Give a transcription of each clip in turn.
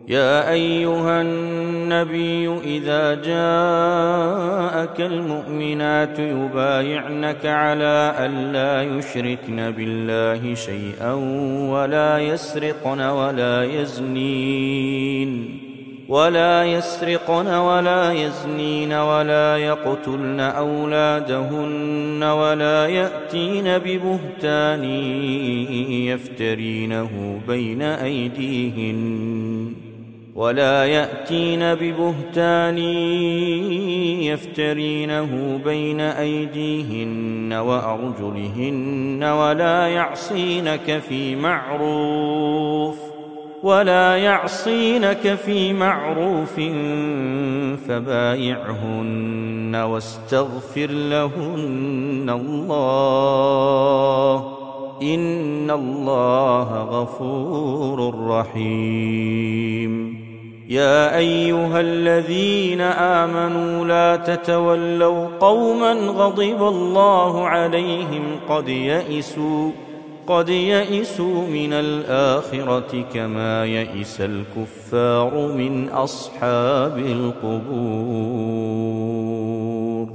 يا أيها النبي إذا جاءك المؤمنات يبايعنك على ألا يشركن بالله شيئا ولا يسرقن ولا يزنين ولا يقتلن أولادهن ولا يأتين ببهتان يفترينه بين أيديهن وأرجلهن ولا يعصينك في معروف فبايعهن واستغفر لهن الله إن الله غفور رحيم. يا أيها الذين آمنوا لا تتولوا قوما غضب الله عليهم قد يئسوا من الآخرة كما يئس الكفار من أصحاب القبور.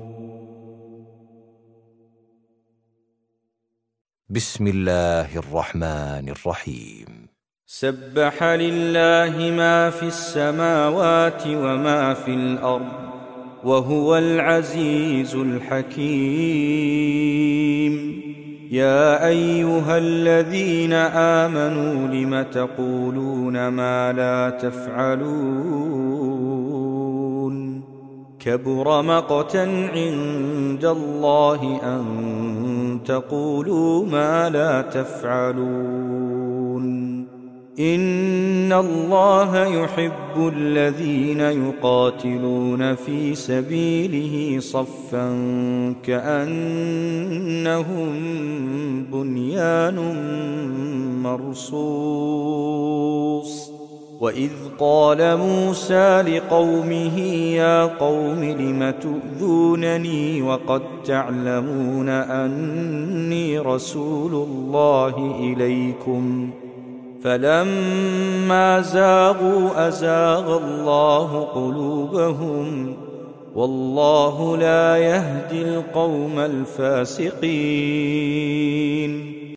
بسم الله الرحمن الرحيم. سبح لله ما في السماوات وما في الأرض وهو العزيز الحكيم. يا أيها الذين آمنوا لم تقولون ما لا تفعلون؟ كبر مقتا عند الله أن تقولوا ما لا تفعلون. إن الله يحب الذين يقاتلون في سبيله صفا كأنهم بنيان مرصوص. وإذ قال موسى لقومه يا قوم لم تؤذونني وقد تعلمون أني رسول الله إليكم فلما زاغوا أزاغ الله قلوبهم والله لا يهدي القوم الفاسقين.